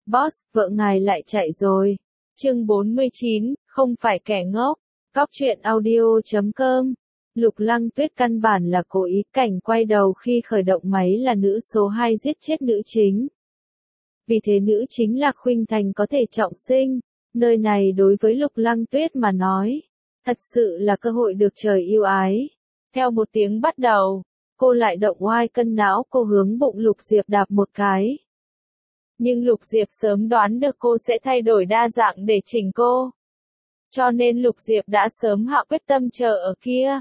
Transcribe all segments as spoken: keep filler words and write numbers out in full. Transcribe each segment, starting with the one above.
Boss, vợ ngài lại chạy rồi. Chương bốn mươi chín, không phải kẻ ngốc. Cóc truyện audio chấm com. Lục Lăng Tuyết căn bản là cố ý, cảnh quay đầu khi khởi động máy là nữ số hai giết chết nữ chính. Vì thế nữ chính Lạc Khuynh Thành có thể trọng sinh. Nơi này đối với Lục Lăng Tuyết mà nói, thật sự là cơ hội được trời yêu ái. Theo một tiếng bắt đầu, cô lại động oai cân não, cô hướng bụng Lục Diệp đạp một cái. Nhưng Lục Diệp sớm đoán được cô sẽ thay đổi đa dạng để chỉnh cô. Cho nên Lục Diệp đã sớm hạ quyết tâm chờ ở kia.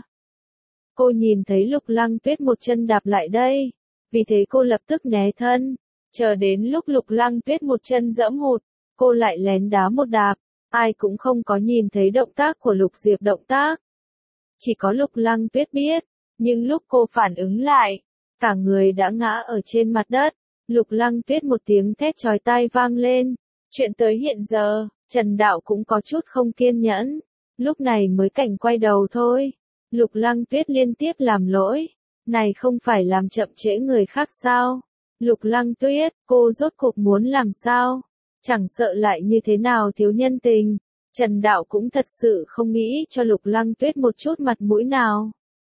Cô nhìn thấy Lục Lăng Tuyết một chân đạp lại đây. Vì thế cô lập tức né thân. Chờ đến lúc Lục Lăng Tuyết một chân dẫm hụt, cô lại lén đá một đạp. Ai cũng không có nhìn thấy động tác của Lục Diệp động tác. Chỉ có Lục Lăng Tuyết biết. Nhưng lúc cô phản ứng lại, cả người đã ngã ở trên mặt đất. Lục Lăng Tuyết một tiếng thét chói tai vang lên. Chuyện tới hiện giờ, Trần Đạo cũng có chút không kiên nhẫn. Lúc này mới cảnh quay đầu thôi. Lục Lăng Tuyết liên tiếp làm lỗi. Này không phải làm chậm trễ người khác sao? Lục Lăng Tuyết, cô rốt cuộc muốn làm sao? Chẳng sợ lại như thế nào thiếu nhân tình. Trần Đạo cũng thật sự không nghĩ cho Lục Lăng Tuyết một chút mặt mũi nào.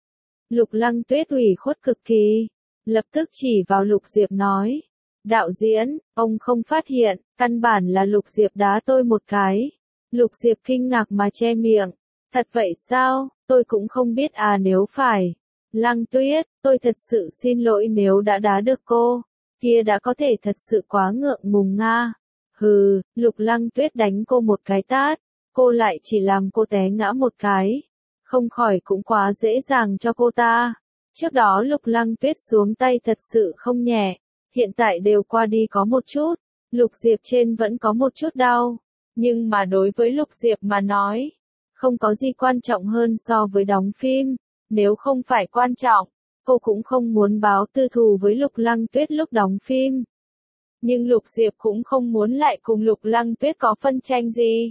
Lục Lăng Tuyết ủy khuất cực kỳ. Lập tức chỉ vào Lục Diệp nói. Đạo diễn, ông không phát hiện, căn bản là Lục Diệp đá tôi một cái. Lục Diệp kinh ngạc mà che miệng. Thật vậy sao, tôi cũng không biết à nếu phải. Lăng Tuyết, tôi thật sự xin lỗi nếu đã đá được cô. Kia đã có thể thật sự quá ngượng ngùng nga. Hừ, Lục Lăng Tuyết đánh cô một cái tát. Cô lại chỉ làm cô té ngã một cái. Không khỏi cũng quá dễ dàng cho cô ta. Trước đó Lục Lăng Tuyết xuống tay thật sự không nhẹ. Hiện tại đều qua đi có một chút. Lục Diệp trên vẫn có một chút đau. Nhưng mà đối với Lục Diệp mà nói, không có gì quan trọng hơn so với đóng phim. Nếu không phải quan trọng, cô cũng không muốn báo tư thù với Lục Lăng Tuyết lúc đóng phim. Nhưng Lục Diệp cũng không muốn lại cùng Lục Lăng Tuyết có phân tranh gì.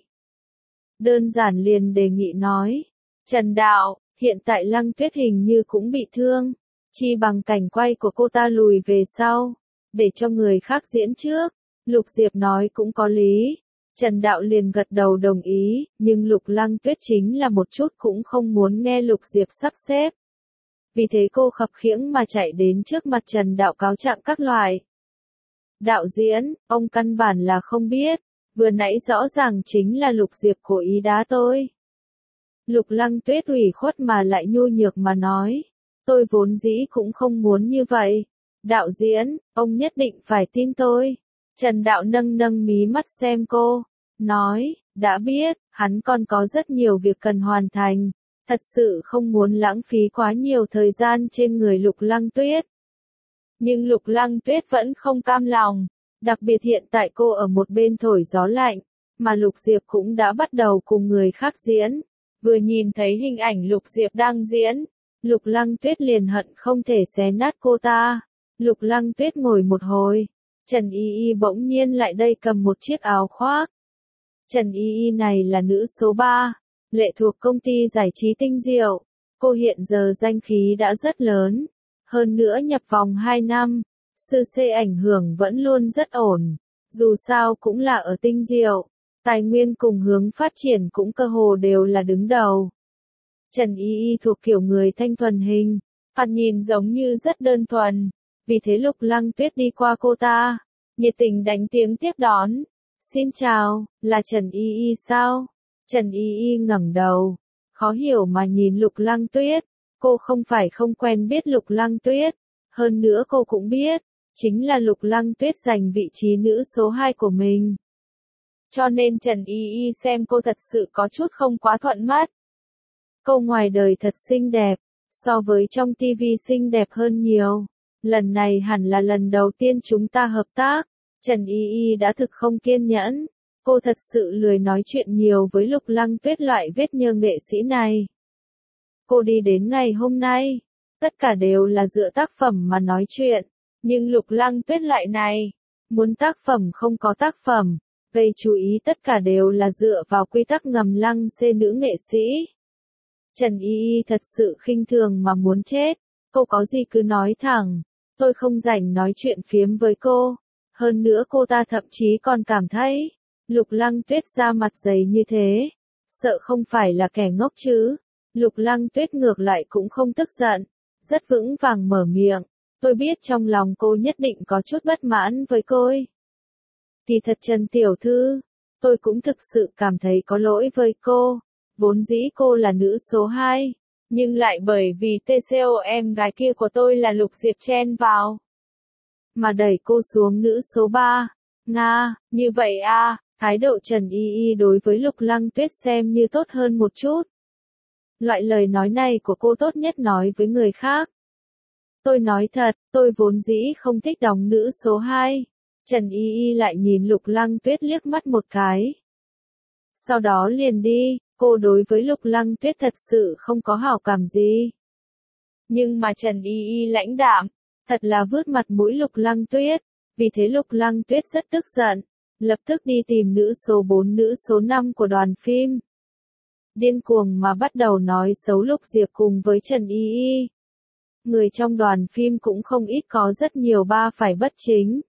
Đơn giản liền đề nghị nói. Trần Đạo, hiện tại Lăng Tuyết hình như cũng bị thương. Chi bằng cảnh quay của cô ta lùi về sau. Để cho người khác diễn trước. Lục Diệp nói cũng có lý. Trần Đạo liền gật đầu đồng ý. Nhưng Lục Lăng Tuyết chính là một chút cũng không muốn nghe Lục Diệp sắp xếp. Vì thế cô khập khiễng mà chạy đến trước mặt Trần Đạo cáo trạng các loại. Đạo diễn, ông căn bản là không biết. Vừa nãy rõ ràng chính là Lục Diệp cố ý đá tôi. Lục Lăng Tuyết ủy khuất mà lại nhu nhược mà nói. Tôi vốn dĩ cũng không muốn như vậy. Đạo diễn, ông nhất định phải tin tôi. Trần Đạo nâng nâng mí mắt xem cô. Nói, đã biết, hắn còn có rất nhiều việc cần hoàn thành. Thật sự không muốn lãng phí quá nhiều thời gian trên người Lục Lăng Tuyết. Nhưng Lục Lăng Tuyết vẫn không cam lòng. Đặc biệt hiện tại cô ở một bên thổi gió lạnh. Mà Lục Diệp cũng đã bắt đầu cùng người khác diễn. Vừa nhìn thấy hình ảnh Lục Diệp đang diễn. Lục Lăng Tuyết liền hận không thể xé nát cô ta. Lục Lăng Tuyết ngồi một hồi. Trần Y Y bỗng nhiên lại đây cầm một chiếc áo khoác. Trần Y Y này là nữ số ba. Lệ thuộc công ty giải trí Tinh Diệu. Cô hiện giờ danh khí đã rất lớn. Hơn nữa nhập vòng hai năm. Sư xê ảnh hưởng vẫn luôn rất ổn. Dù sao cũng là ở Tinh Diệu. Tài nguyên cùng hướng phát triển cũng cơ hồ đều là đứng đầu. Trần Y Y thuộc kiểu người thanh thuần hình. Thoạt nhìn giống như rất đơn thuần. Vì thế Lục Lăng Tuyết đi qua cô ta. Nhiệt tình đánh tiếng tiếp đón. Xin chào, là Trần Y Y sao? Trần Y Y ngẩng đầu. Khó hiểu mà nhìn Lục Lăng Tuyết. Cô không phải không quen biết Lục Lăng Tuyết. Hơn nữa cô cũng biết. Chính là Lục Lăng Tuyết giành vị trí nữ số hai của mình. Cho nên Trần Y Y xem cô thật sự có chút không quá thuận mắt. Cô ngoài đời thật xinh đẹp. So với trong tivi xinh đẹp hơn nhiều. Lần này hẳn là lần đầu tiên chúng ta hợp tác. Trần Y Y đã thực không kiên nhẫn. Cô thật sự lười nói chuyện nhiều với Lục Lăng Tuyết loại vết nhơ nghệ sĩ này. Cô đi đến ngày hôm nay. Tất cả đều là dựa tác phẩm mà nói chuyện. Nhưng Lục Lăng Tuyết loại này. Muốn tác phẩm không có tác phẩm. Gây chú ý tất cả đều là dựa vào quy tắc ngầm lăng xê nữ nghệ sĩ. Trần Y Y thật sự khinh thường mà muốn chết. Cô có gì cứ nói thẳng. Tôi không rảnh nói chuyện phiếm với cô. Hơn nữa cô ta thậm chí còn cảm thấy, Lục Lăng Tuyết da mặt dày như thế, sợ không phải là kẻ ngốc chứ. Lục Lăng Tuyết ngược lại cũng không tức giận, rất vững vàng mở miệng, tôi biết trong lòng cô nhất định có chút bất mãn với cô. Kỳ thật Trần tiểu thư, tôi cũng thực sự cảm thấy có lỗi với cô, vốn dĩ cô là nữ số hai, nhưng lại bởi vì tê xê o em gái kia của tôi là Lục Diệp chen vào, mà đẩy cô xuống nữ số ba. Nga, như vậy à, thái độ Trần Y Y đối với Lục Lăng Tuyết xem như tốt hơn một chút. Loại lời nói này của cô tốt nhất nói với người khác. Tôi nói thật, tôi vốn dĩ không thích đóng nữ số hai. Trần Y Y lại nhìn Lục Lăng Tuyết liếc mắt một cái. Sau đó liền đi, cô đối với Lục Lăng Tuyết thật sự không có hảo cảm gì. Nhưng mà Trần Y Y lãnh đạm, thật là vứt mặt mũi Lục Lăng Tuyết, vì thế Lục Lăng Tuyết rất tức giận, lập tức đi tìm nữ số bốn nữ số năm của đoàn phim. Điên cuồng mà bắt đầu nói xấu Lục Diệp cùng với Trần Y Y. Người trong đoàn phim cũng không ít có rất nhiều ba phải bất chính.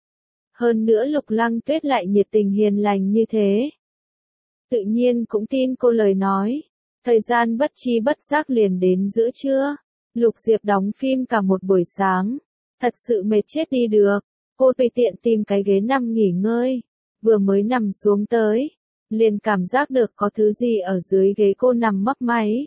Hơn nữa Lục Lăng Tuyết lại nhiệt tình hiền lành như thế. Tự nhiên cũng tin cô lời nói. Thời gian bất chi bất giác liền đến giữa trưa. Lục Diệp đóng phim cả một buổi sáng. Thật sự mệt chết đi được. Cô tùy tiện tìm cái ghế nằm nghỉ ngơi. Vừa mới nằm xuống tới, liền cảm giác được có thứ gì ở dưới ghế cô nằm mấp máy.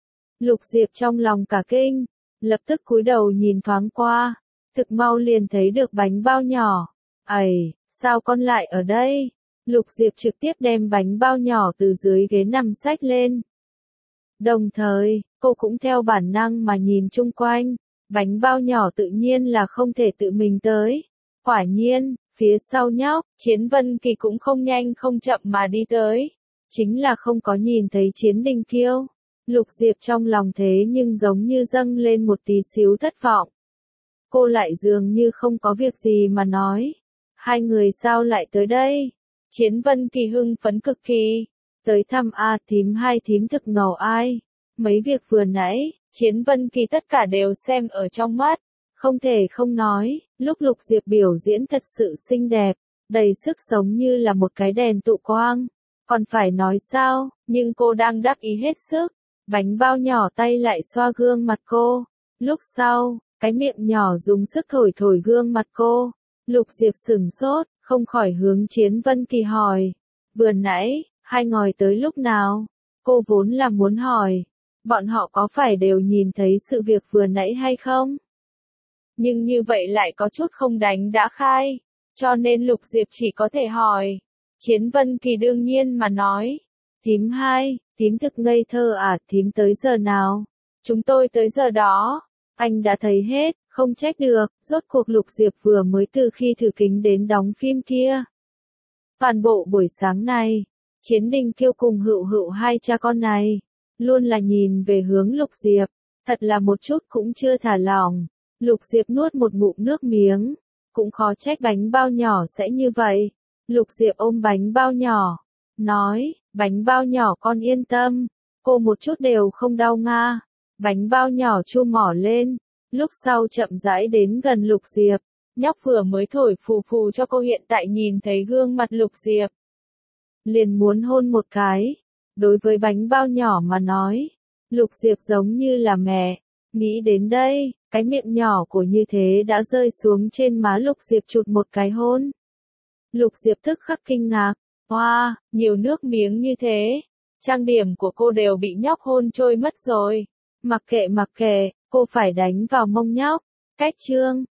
Lục Diệp trong lòng cả kinh, lập tức cúi đầu nhìn thoáng qua, thực mau liền thấy được bánh bao nhỏ. Ây, sao con lại ở đây? Lục Diệp trực tiếp đem bánh bao nhỏ từ dưới ghế nằm xách lên. Đồng thời, cô cũng theo bản năng mà nhìn chung quanh, bánh bao nhỏ tự nhiên là không thể tự mình tới. Quả nhiên, phía sau nhóc, Chiến Vân Kỳ cũng không nhanh không chậm mà đi tới. Chính là không có nhìn thấy Chiến Đình Kiêu. Lục Diệp trong lòng thế nhưng giống như dâng lên một tí xíu thất vọng. Cô lại dường như không có việc gì mà nói. Hai người sao lại tới đây? Chiến Vân Kỳ hưng phấn cực kỳ. Tới thăm A thím hai thím thực ngầu ai. Mấy việc vừa nãy, Chiến Vân Kỳ tất cả đều xem ở trong mắt. Không thể không nói, lúc Lục Diệp biểu diễn thật sự xinh đẹp, đầy sức sống như là một cái đèn tụ quang. Còn phải nói sao, nhưng cô đang đắc ý hết sức. Bánh bao nhỏ tay lại xoa gương mặt cô. Lúc sau, cái miệng nhỏ dùng sức thổi thổi gương mặt cô. Lục Diệp sửng sốt, không khỏi hướng Chiến Vân Kỳ hỏi. Vừa nãy, hai ngồi tới lúc nào? Cô vốn là muốn hỏi. Bọn họ có phải đều nhìn thấy sự việc vừa nãy hay không? Nhưng như vậy lại có chút không đánh đã khai. Cho nên Lục Diệp chỉ có thể hỏi. Chiến Vân Kỳ đương nhiên mà nói. Thím hai, thím thực ngây thơ à, thím tới giờ nào? Chúng tôi tới giờ đó. Anh đã thấy hết, không trách được, rốt cuộc Lục Diệp vừa mới từ khi thử kính đến đóng phim kia. Toàn bộ buổi sáng này, Chiến Đình Kiêu cùng Hựu Hựu hai cha con này, luôn là nhìn về hướng Lục Diệp, thật là một chút cũng chưa thả lỏng. Lục Diệp nuốt một ngụm nước miếng, cũng khó trách bánh bao nhỏ sẽ như vậy. Lục Diệp ôm bánh bao nhỏ, nói, bánh bao nhỏ con yên tâm, cô một chút đều không đau nga. Bánh bao nhỏ chu mỏ lên, lúc sau chậm rãi đến gần Lục Diệp, nhóc vừa mới thổi phù phù cho cô hiện tại nhìn thấy gương mặt Lục Diệp. Liền muốn hôn một cái, đối với bánh bao nhỏ mà nói, Lục Diệp giống như là mẹ, nghĩ đến đây, cái miệng nhỏ của như thế đã rơi xuống trên má Lục Diệp chụt một cái hôn. Lục Diệp tức khắc kinh ngạc, hoa, wow, nhiều nước miếng như thế, trang điểm của cô đều bị nhóc hôn trôi mất rồi. Mặc kệ mặc kệ, cô phải đánh vào mông nhóc. Cách chương